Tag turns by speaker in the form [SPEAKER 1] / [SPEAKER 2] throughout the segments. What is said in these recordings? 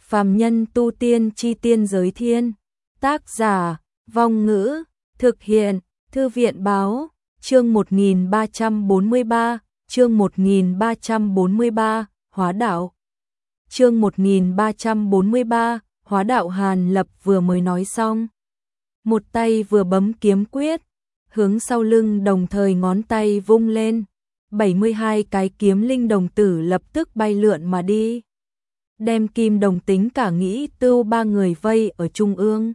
[SPEAKER 1] Phàm nhân tu tiên chi tiên giới thiên. Tác giả, Vong Ngữ, thực hiện, Thư viện báo, chương 1343, chương 1343, hóa đạo. Chương 1343, hóa đạo. Hàn Lập vừa mới nói xong. Một tay vừa bấm kiếm quyết, hướng sau lưng đồng thời ngón tay vung lên. 72 cái kiếm linh đồng tử lập tức bay lượn mà đi. Đem Kim Đồng Tính cả Nghĩ Tưu ba người vây ở trung ương.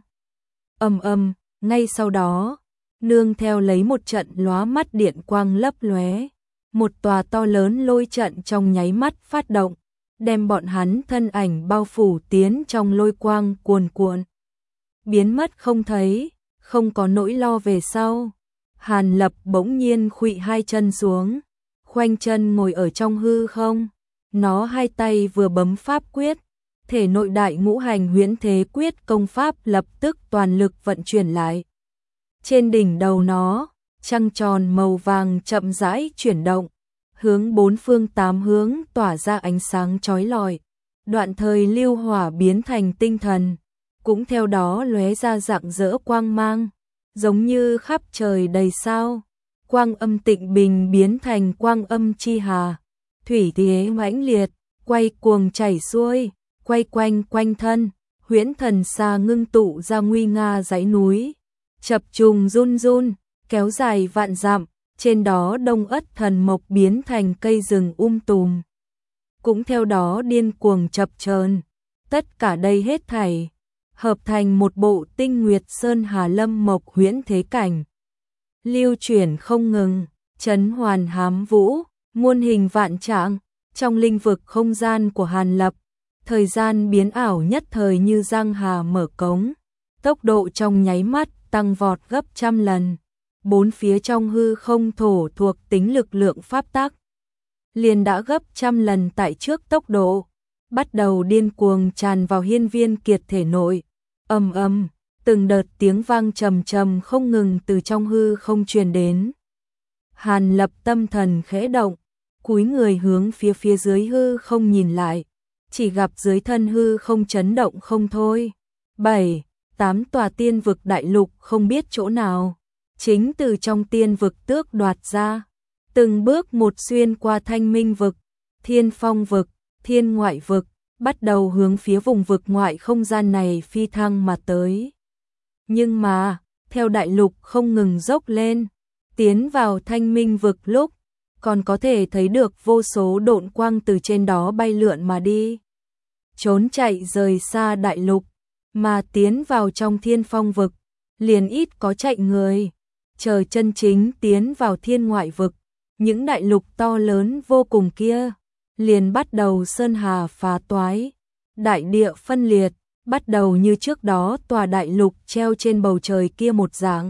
[SPEAKER 1] Ngay sau đó, nương theo lấy một trận lóa mắt điện quang lấp lóe, một tòa to lớn lôi trận trong nháy mắt phát động, đem bọn hắn thân ảnh bao phủ tiến trong lôi quang cuồn cuộn. Biến mất không thấy, không có nỗi lo về sau. Hàn Lập bỗng nhiên khuỵu hai chân xuống, khoanh chân ngồi ở trong hư không. Nó hai tay vừa bấm pháp quyết, thể nội đại ngũ hành huyễn thế quyết công pháp lập tức toàn lực vận chuyển lại. Trên đỉnh đầu nó, trăng tròn màu vàng chậm rãi chuyển động, hướng bốn phương tám hướng tỏa ra ánh sáng chói lọi. Đoạn thời lưu hỏa biến thành tinh thần, cũng theo đó lóe ra rạng rỡ quang mang, giống như khắp trời đầy sao. Quang âm tịnh bình biến thành quang âm chi hà, thủy thế mãnh liệt, quay cuồng chảy xuôi, quay quanh quanh thân, huyễn thần xa ngưng tụ ra nguy nga dãy núi, chập trùng run run, kéo dài vạn dặm, trên đó đông ất thần mộc biến thành cây rừng tùm. Cũng theo đó điên cuồng chập chờn, tất cả đây hết thảy hợp thành một bộ tinh nguyệt sơn hà lâm mộc huyễn thế cảnh. Lưu chuyển không ngừng, chấn hoàn hám vũ, muôn hình vạn trạng, trong linh vực không gian của Hàn Lập, thời gian biến ảo nhất thời như giang hà mở cống, tốc độ trong nháy mắt tăng vọt gấp trăm lần. Bốn phía trong hư không thổ thuộc tính lực lượng pháp tắc, liền đã gấp trăm lần tại trước tốc độ, bắt đầu điên cuồng tràn vào Hiên Viên Kiệt thể nội. Từng đợt tiếng vang trầm trầm không ngừng từ trong hư không truyền đến. Hàn Lập tâm thần khẽ động, cúi người hướng phía dưới hư không nhìn lại, chỉ gặp dưới thân hư không chấn động không thôi. 7, 8 tòa tiên vực đại lục không biết chỗ nào, chính từ trong tiên vực tước đoạt ra, từng bước một xuyên qua Thanh Minh vực, Thiên Phong vực, Thiên Ngoại vực, bắt đầu hướng phía vùng vực ngoại không gian này phi thăng mà tới. Nhưng mà, theo đại lục không ngừng dốc lên, tiến vào Thanh Minh vực lúc, còn có thể thấy được vô số độn quang từ trên đó bay lượn mà đi. Trốn chạy rời xa đại lục, mà tiến vào trong Thiên Phong vực, liền ít có chạy người. Chờ chân chính tiến vào Thiên Ngoại vực, những đại lục to lớn vô cùng kia, liền bắt đầu sơn hà phá toái, đại địa phân liệt, bắt đầu như trước đó tòa đại lục treo trên bầu trời kia một dạng.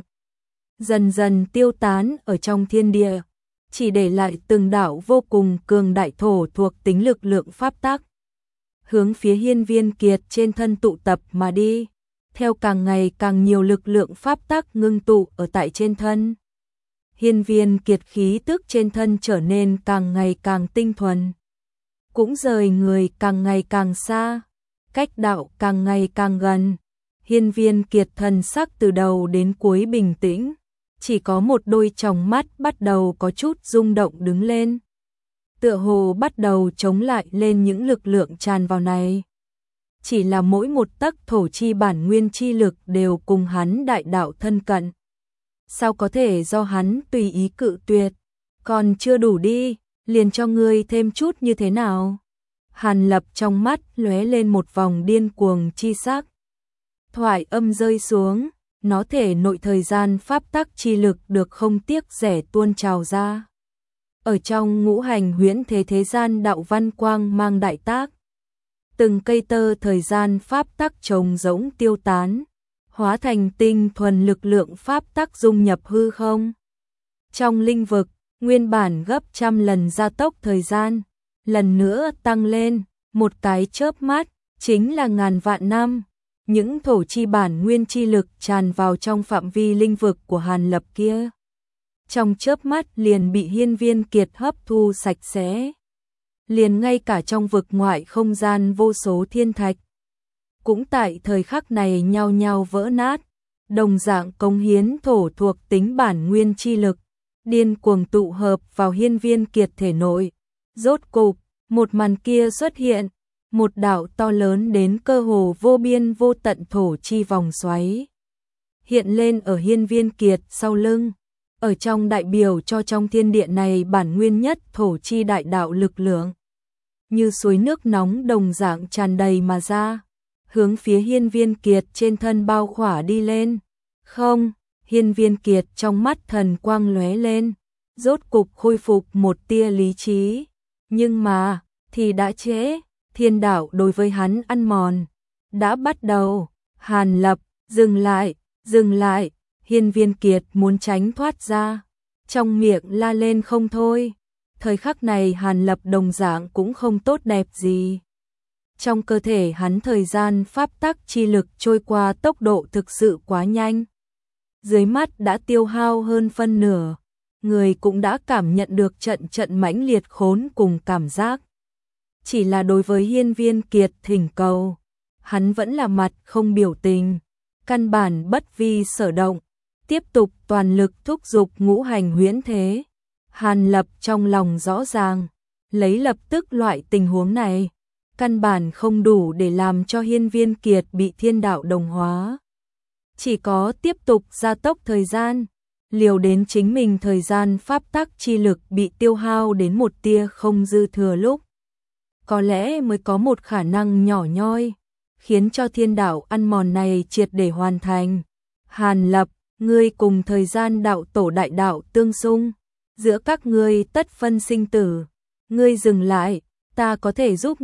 [SPEAKER 1] Dần dần tiêu tán ở trong thiên địa, chỉ để lại từng đạo vô cùng cường đại thổ thuộc tính lực lượng pháp tắc, hướng phía Hiên Viên Kiệt trên thân tụ tập mà đi, theo càng ngày càng nhiều lực lượng pháp tắc ngưng tụ ở tại trên thân. Hiên Viên Kiệt khí tức trên thân trở nên càng ngày càng tinh thuần, cũng rời người càng ngày càng xa, cách đạo càng ngày càng gần. Hiên Viên Kiệt thần sắc từ đầu đến cuối bình tĩnh, chỉ có một đôi tròng mắt bắt đầu có chút rung động đứng lên, tựa hồ bắt đầu chống lại lên những lực lượng tràn vào này. Chỉ là mỗi một tấc thổ chi bản nguyên chi lực đều cùng hắn đại đạo thân cận, sao có thể do hắn tùy ý cự tuyệt? Còn chưa đủ đi, liền cho ngươi thêm chút như thế nào? Hàn Lập trong mắt lóe lên một vòng điên cuồng chi sắc. Thoại âm rơi xuống, nó thể nội thời gian pháp tắc chi lực được không tiếc rẻ tuôn trào ra. Ở trong ngũ hành huyễn thế gian đạo văn quang mang đại tác, từng cây tơ thời gian pháp tắc trồng rỗng tiêu tán, hóa thành tinh thuần lực lượng pháp tắc dung nhập hư không. Trong linh vực, nguyên bản gấp trăm lần gia tốc thời gian, lần nữa tăng lên, một cái chớp mắt, chính là ngàn vạn năm. Những thổ chi bản nguyên chi lực tràn vào trong phạm vi linh vực của Hàn Lập kia, trong chớp mắt liền bị Hiên Viên Kiệt hấp thu sạch sẽ. Liền ngay cả trong vực ngoại không gian vô số thiên thạch, cũng tại thời khắc này nhao nhao vỡ nát, đồng dạng cống hiến thổ thuộc tính bản nguyên chi lực, điên cuồng tụ hợp vào Hiên Viên Kiệt thể nội. Rốt cục, một màn kia xuất hiện, một đạo to lớn đến cơ hồ vô biên vô tận thổ chi vòng xoáy hiện lên ở Hiên Viên Kiệt sau lưng, ở trong đại biểu cho trong thiên địa này bản nguyên nhất thổ chi đại đạo lực lượng, như suối nước nóng đồng dạng tràn đầy mà ra, hướng phía Hiên Viên Kiệt trên thân bao khỏa đi lên. Không, Hiên Viên Kiệt trong mắt thần quang lóe lên, rốt cục khôi phục một tia lý trí, nhưng mà, thì đã trễ, thiên đạo đối với hắn ăn mòn, đã bắt đầu. Hàn Lập, dừng lại, Hiên Viên Kiệt muốn tránh thoát ra, trong miệng la lên không thôi. Thời khắc này Hàn Lập đồng dạng cũng không tốt đẹp gì. Trong cơ thể hắn thời gian pháp tắc chi lực trôi qua tốc độ thực sự quá nhanh. Dưới mắt đã tiêu hao hơn phân nửa, người cũng đã cảm nhận được trận mãnh liệt khốn cùng cảm giác. Chỉ là đối với Hiên Viên Kiệt thỉnh cầu, hắn vẫn là mặt không biểu tình, căn bản bất vi sở động, tiếp tục toàn lực thúc giục ngũ hành huyễn thế. Hàn Lập trong lòng rõ ràng, lấy lập tức loại tình huống này, căn bản không đủ để làm cho Hiên Viên Kiệt bị thiên đạo đồng hóa. Chỉ có tiếp tục gia tốc thời gian, liều đến chính mình thời gian pháp tắc chi lực bị tiêu hao đến một tia không dư thừa lúc. Có lẽ mới có một khả năng nhỏ nhoi, khiến cho thiên đạo ăn mòn này triệt để hoàn thành. Hàn Lập, ngươi cùng thời gian đạo tổ đại đạo tương xung, giữa các ngươi tất phân sinh tử. Ngươi dừng lại, ta có thể giúp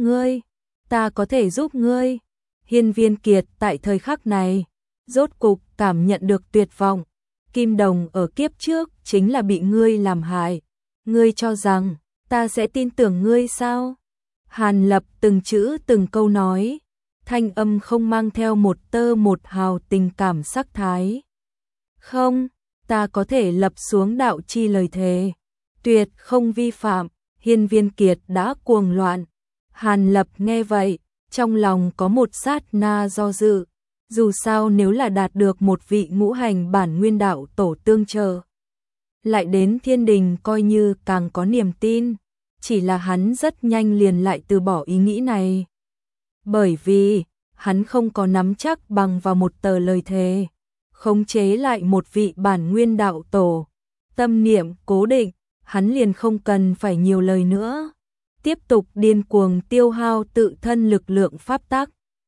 [SPEAKER 1] ngươi. Hiên Viên Kiệt tại thời khắc này, rốt cục cảm nhận được tuyệt vọng. Kim Đồng ở kiếp trước chính là bị ngươi làm hại. Ngươi cho rằng, ta sẽ tin tưởng ngươi sao? Hàn Lập từng chữ từng câu nói, thanh âm không mang theo một tơ một hào tình cảm sắc thái. Không, ta có thể lập xuống đạo chi lời thề, tuyệt không vi phạm. Hiên Viên Kiệt đã cuồng loạn. Hàn Lập nghe vậy, trong lòng có một sát na do dự. Dù sao nếu là đạt được một vị ngũ hành bản nguyên đạo tổ tương trợ, lại đến thiên đình coi như càng có niềm tin. Chỉ là hắn rất nhanh liền lại từ bỏ ý nghĩ này. Bởi vì, hắn không có nắm chắc bằng vào một tờ lời thề, khống chế lại một vị bản nguyên đạo tổ. Tâm niệm cố định, hắn liền không cần phải nhiều lời nữa. Tiếp tục điên cuồng tiêu hao tự thân lực lượng pháp tắc.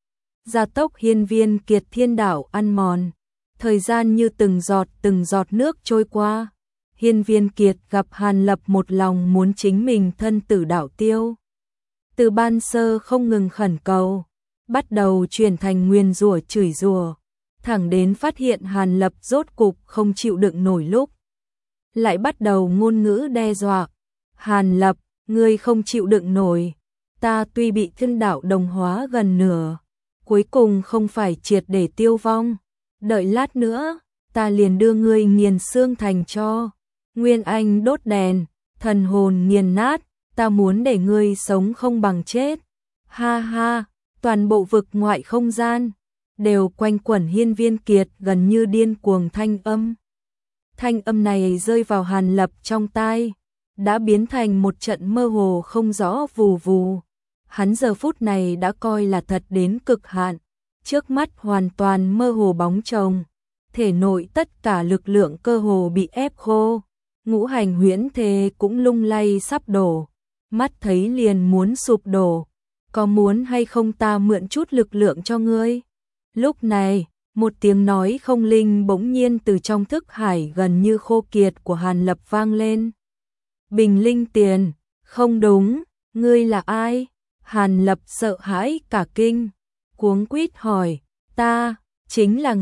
[SPEAKER 1] Gia tốc Hiên Viên Kiệt thiên đạo ăn mòn. Thời gian như từng giọt nước trôi qua. Hiên Viên Kiệt gặp Hàn Lập một lòng muốn chính mình thân tử đạo tiêu. Từ ban sơ không ngừng khẩn cầu, bắt đầu chuyển thành nguyền rủa chửi rủa, thẳng đến phát hiện Hàn Lập rốt cục không chịu đựng nổi lúc. Lại bắt đầu ngôn ngữ đe dọa. Hàn Lập, ngươi không chịu đựng nổi. Ta tuy bị thiên đạo đồng hóa gần nửa, cuối cùng không phải triệt để tiêu vong. Đợi lát nữa, ta liền đưa ngươi nghiền xương thành tro. Nguyên anh đốt đèn, thần hồn nghiền nát, ta muốn để ngươi sống không bằng chết. Ha ha, toàn bộ vực ngoại không gian đều quanh quẩn Hiên Viên Kiệt gần như điên cuồng thanh âm. Thanh âm này rơi vào Hàn Lập trong tai, đã biến thành một trận mơ hồ không rõ vù vù. Hắn giờ phút này đã coi là thật đến cực hạn, trước mắt hoàn toàn mơ hồ bóng chồng, thể nội tất cả lực lượng cơ hồ bị ép khô. Ngũ hành huyễn thế cũng lung lay sắp đổ, mắt thấy liền muốn sụp đổ. Có muốn hay không ta mượn chút lực lượng cho ngươi? Lúc này, một tiếng nói không linh bỗng nhiên từ trong thức hải gần như khô kiệt của Hàn Lập vang lên. Bình linh tiền, không đúng, ngươi là ai? Hàn Lập sợ hãi cả kinh, cuống quýt hỏi, ta, chính là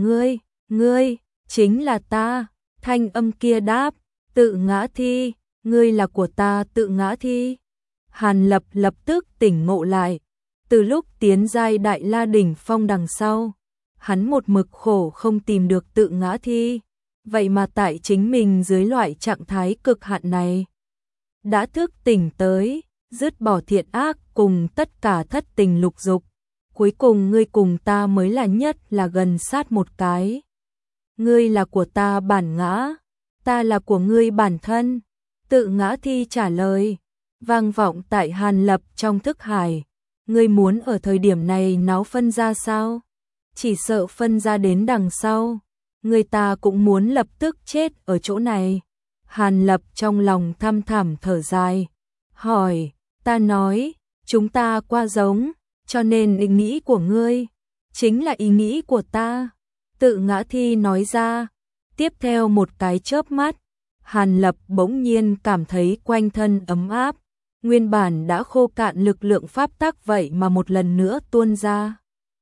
[SPEAKER 1] ngươi chính là ta. Thanh âm kia đáp, Tự Ngã Thi, ngươi là của ta Tự Ngã Thi. Hàn Lập lập tức tỉnh ngộ lại, từ lúc tiến giai Đại La đỉnh phong đằng sau, hắn một mực khổ không tìm được Tự Ngã Thi, vậy mà tại chính mình dưới loại trạng thái cực hạn này, đã thức tỉnh tới, dứt bỏ thiện ác cùng tất cả thất tình lục dục, cuối cùng ngươi cùng ta mới là nhất là gần sát một cái. Ngươi là của ta bản ngã, ta là của ngươi bản thân. Tự ngã thi trả lời, vang vọng tại Hàn Lập trong thức hải. Ngươi muốn ở thời điểm này náo phân ra sao? Chỉ sợ phân ra đến đằng sau, người ta cũng muốn lập tức chết ở chỗ này. Hàn Lập trong lòng thăm thẳm thở dài, hỏi, ta nói, chúng ta qua giống, cho nên ý nghĩ của ngươi chính là ý nghĩ của ta. Tự ngã thi nói ra, tiếp theo một cái chớp mắt, Hàn Lập bỗng nhiên cảm thấy quanh thân ấm áp, nguyên bản đã khô cạn lực lượng pháp tắc vậy mà một lần nữa tuôn ra.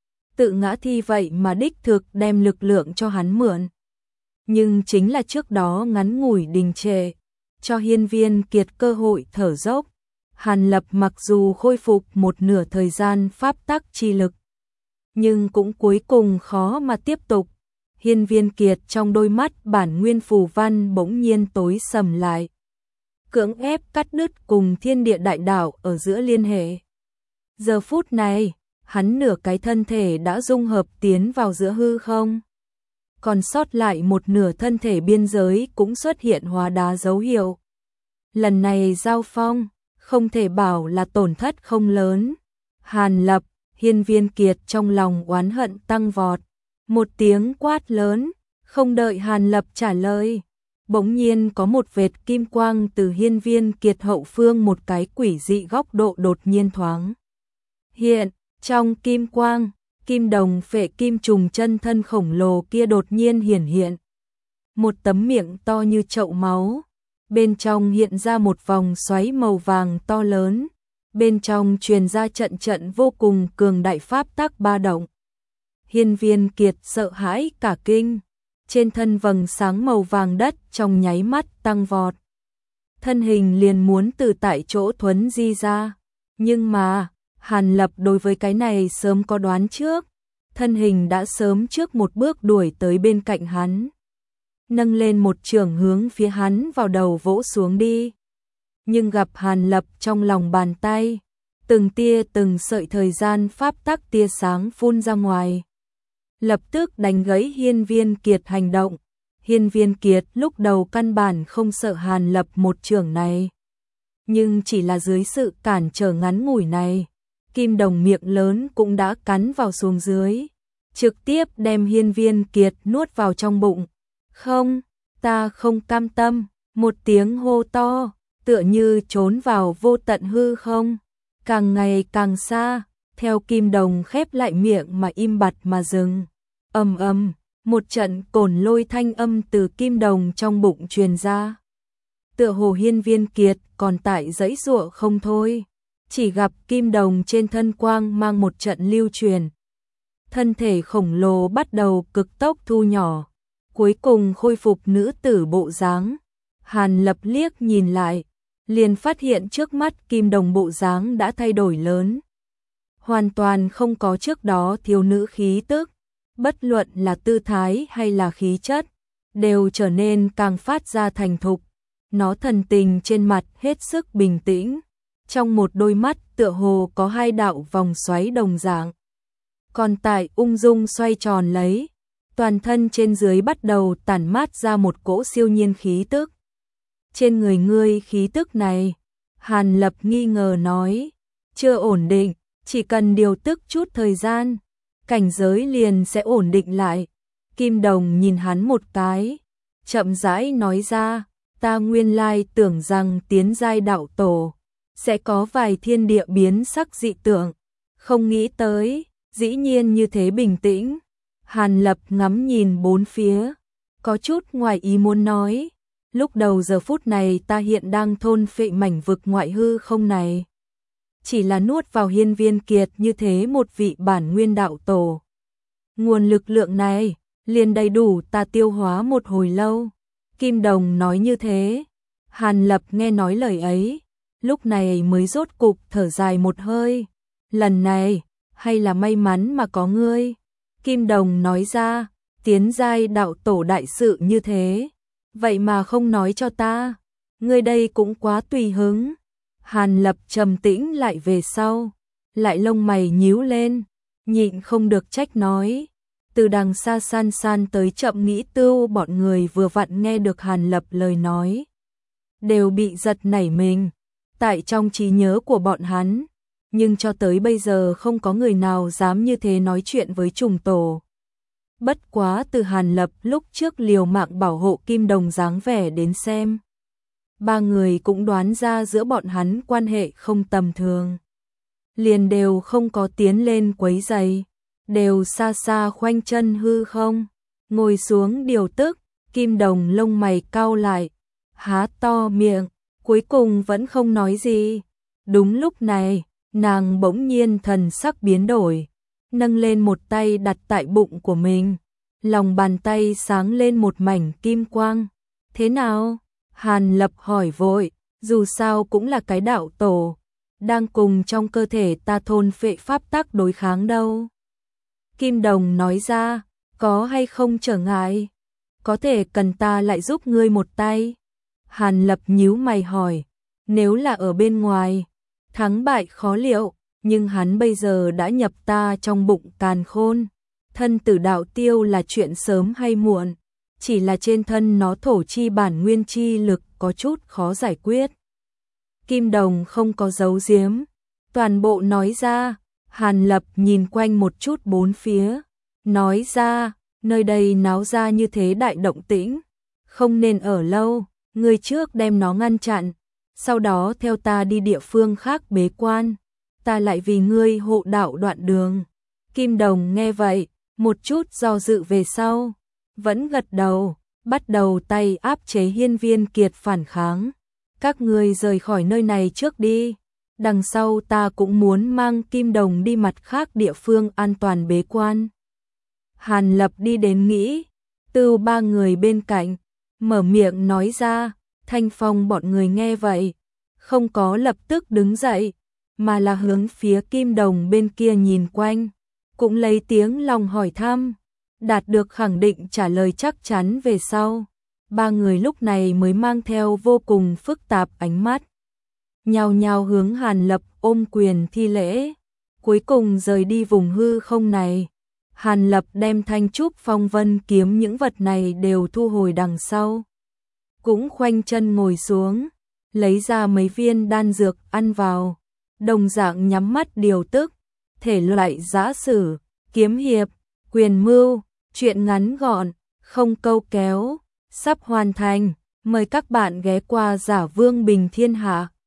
[SPEAKER 1] Tự ngã thi vậy mà đích thực đem lực lượng cho hắn mượn. Nhưng chính là trước đó ngắn ngủi đình trệ, cho Hiên Viên Kiệt cơ hội thở dốc. Hàn Lập mặc dù khôi phục một nửa thời gian pháp tắc chi lực, nhưng cũng cuối cùng khó mà tiếp tục. Hiên Viên Kiệt trong đôi mắt bản nguyên phù văn bỗng nhiên tối sầm lại, cưỡng ép cắt đứt cùng thiên địa đại đạo ở giữa liên hệ. Giờ phút này, hắn nửa cái thân thể đã dung hợp tiến vào giữa hư không. Còn sót lại một nửa thân thể biên giới cũng xuất hiện hóa đá dấu hiệu. Lần này giao phong, không thể bảo là tổn thất không lớn. Hàn Lập, Hiên Viên Kiệt trong lòng oán hận tăng vọt. Một tiếng quát lớn, không đợi Hàn Lập trả lời. Bỗng nhiên có một vệt kim quang từ Hiên Viên Kiệt hậu phương một cái quỷ dị góc độ đột nhiên thoáng hiện. Trong kim quang, kim đồng phệ kim trùng chân thân khổng lồ kia đột nhiên hiển hiện. Một tấm miệng to như chậu máu, bên trong hiện ra một vòng xoáy màu vàng to lớn, bên trong truyền ra trận trận vô cùng cường đại pháp tắc ba động. Hiên Viên Kiệt sợ hãi cả kinh, trên thân vầng sáng màu vàng đất trong nháy mắt tăng vọt. Thân hình liền muốn từ tại chỗ thuấn di ra, nhưng mà Hàn Lập đối với cái này sớm có đoán trước, thân hình đã sớm trước một bước đuổi tới bên cạnh hắn, nâng lên một chưởng hướng phía hắn vào đầu vỗ xuống đi. Nhưng gặp Hàn Lập trong lòng bàn tay, từng tia từng sợi thời gian pháp tắc tia sáng phun ra ngoài, lập tức đánh gãy Hiên Viên Kiệt hành động. Hiên Viên Kiệt lúc đầu căn bản không sợ Hàn Lập một chưởng này, nhưng chỉ là dưới sự cản trở ngắn ngủi này, kim đồng miệng lớn cũng đã cắn vào xuống dưới, trực tiếp đem Hiên Viên Kiệt nuốt vào trong bụng. Không, ta không cam tâm, một tiếng hô to, tựa như trốn vào vô tận hư không, càng ngày càng xa, theo kim đồng khép lại miệng mà im bặt mà dừng. Ầm ầm, một trận cồn lôi thanh âm từ kim đồng trong bụng truyền ra. Tựa hồ Hiên Viên Kiệt còn tại giãy giụa không thôi, chỉ gặp kim đồng trên thân quang mang một trận lưu truyền. Thân thể khổng lồ bắt đầu cực tốc thu nhỏ, cuối cùng khôi phục nữ tử bộ dáng. Hàn Lập liếc nhìn lại, liền phát hiện trước mắt kim đồng bộ dáng đã thay đổi lớn, hoàn toàn không có trước đó thiếu nữ khí tức, bất luận là tư thái hay là khí chất, đều trở nên càng phát ra thành thục. Nó thần tình trên mặt hết sức bình tĩnh, trong một đôi mắt tựa hồ có hai đạo vòng xoáy đồng dạng, còn tại ung dung xoay tròn lấy, toàn thân trên dưới bắt đầu tản mát ra một cỗ siêu nhiên khí tức. Trên người ngươi khí tức này, Hàn Lập nghi ngờ nói, chưa ổn định, chỉ cần điều tức chút thời gian, cảnh giới liền sẽ ổn định lại. Kim đồng nhìn hắn một cái, chậm rãi nói ra, ta nguyên lai tưởng rằng tiến giai đạo tổ sẽ có vài thiên địa biến sắc dị tượng, không nghĩ tới, dĩ nhiên như thế bình tĩnh. Hàn Lập ngắm nhìn bốn phía, có chút ngoài ý muốn nói, lúc đầu giờ phút này ta hiện đang thôn phệ mảnh vực ngoại hư không này, chỉ là nuốt vào Hiên Viên Kiệt như thế một vị bản nguyên đạo tổ. Nguồn lực lượng này liền đầy đủ ta tiêu hóa một hồi lâu. Kim đồng nói như thế. Hàn Lập nghe nói lời ấy, lúc này mới rốt cục thở dài một hơi. Lần này, hay là may mắn mà có ngươi. Kim đồng nói ra, tiến giai đạo tổ đại sự như thế, vậy mà không nói cho ta, ngươi đây cũng quá tùy hứng. Hàn Lập trầm tĩnh lại về sau, lại lông mày nhíu lên, nhịn không được trách nói. Từ đằng xa San San tới Chậm Nghĩ Tưu bọn người vừa vặn nghe được Hàn Lập lời nói, đều bị giật nảy mình. Tại trong trí nhớ của bọn hắn, nhưng cho tới bây giờ không có người nào dám như thế nói chuyện với trùng tổ. Bất quá từ Hàn Lập lúc trước liều mạng bảo hộ Kim Đồng dáng vẻ đến xem, ba người cũng đoán ra giữa bọn hắn quan hệ không tầm thường. Liền đều không có tiến lên quấy rầy, đều xa xa khoanh chân hư không, ngồi xuống điều tức. Kim Đồng lông mày cau lại, há to miệng, cuối cùng vẫn không nói gì. Đúng lúc này, nàng bỗng nhiên thần sắc biến đổi, nâng lên một tay đặt tại bụng của mình, lòng bàn tay sáng lên một mảnh kim quang. Thế nào? Hàn Lập hỏi vội, dù sao cũng là cái đạo tổ, đang cùng trong cơ thể ta thôn phệ pháp tắc đối kháng đâu. Kim Đồng nói ra, có hay không trở ngại? Có thể cần ta lại giúp ngươi một tay? Hàn Lập nhíu mày hỏi, nếu là ở bên ngoài, thắng bại khó liệu, nhưng hắn bây giờ đã nhập ta trong bụng càn khôn. Thân tử đạo tiêu là chuyện sớm hay muộn, chỉ là trên thân nó thổ chi bản nguyên chi lực có chút khó giải quyết. Kim Đồng không có giấu giếm, toàn bộ nói ra. Hàn Lập nhìn quanh một chút bốn phía, nói ra, nơi đây náo ra như thế đại động tĩnh, không nên ở lâu, ngươi trước đem nó ngăn chặn, sau đó theo ta đi địa phương khác bế quan, ta lại vì ngươi hộ đạo đoạn đường. Kim Đồng nghe vậy, một chút do dự về sau, vẫn gật đầu, bắt đầu tay áp chế Hiên Viên Kiệt phản kháng. Các ngươi rời khỏi nơi này trước đi, đằng sau ta cũng muốn mang Kim Đồng đi mặt khác địa phương an toàn bế quan. Hàn Lập đi đến nghĩ, Tưu ba người bên cạnh, mở miệng nói ra. Thanh Phong bọn người nghe vậy, không có lập tức đứng dậy, mà là hướng phía Kim Đồng bên kia nhìn quanh, cũng lấy tiếng lòng hỏi thăm, đạt được khẳng định trả lời chắc chắn về sau. Ba người lúc này mới mang theo vô cùng phức tạp ánh mắt, nhao nhao hướng Hàn Lập ôm quyền thi lễ, cuối cùng rời đi vùng hư không này. Hàn Lập đem Thanh Trúc Phong Vân kiếm những vật này đều thu hồi đằng sau, cũng khoanh chân ngồi xuống, lấy ra mấy viên đan dược ăn vào, đồng dạng nhắm mắt điều tức. Thể loại giã sử, kiếm hiệp, quyền mưu, truyện ngắn gọn, không câu kéo, sắp hoàn thành, mời các bạn ghé qua Giả Vương Bình Thiên Hạ.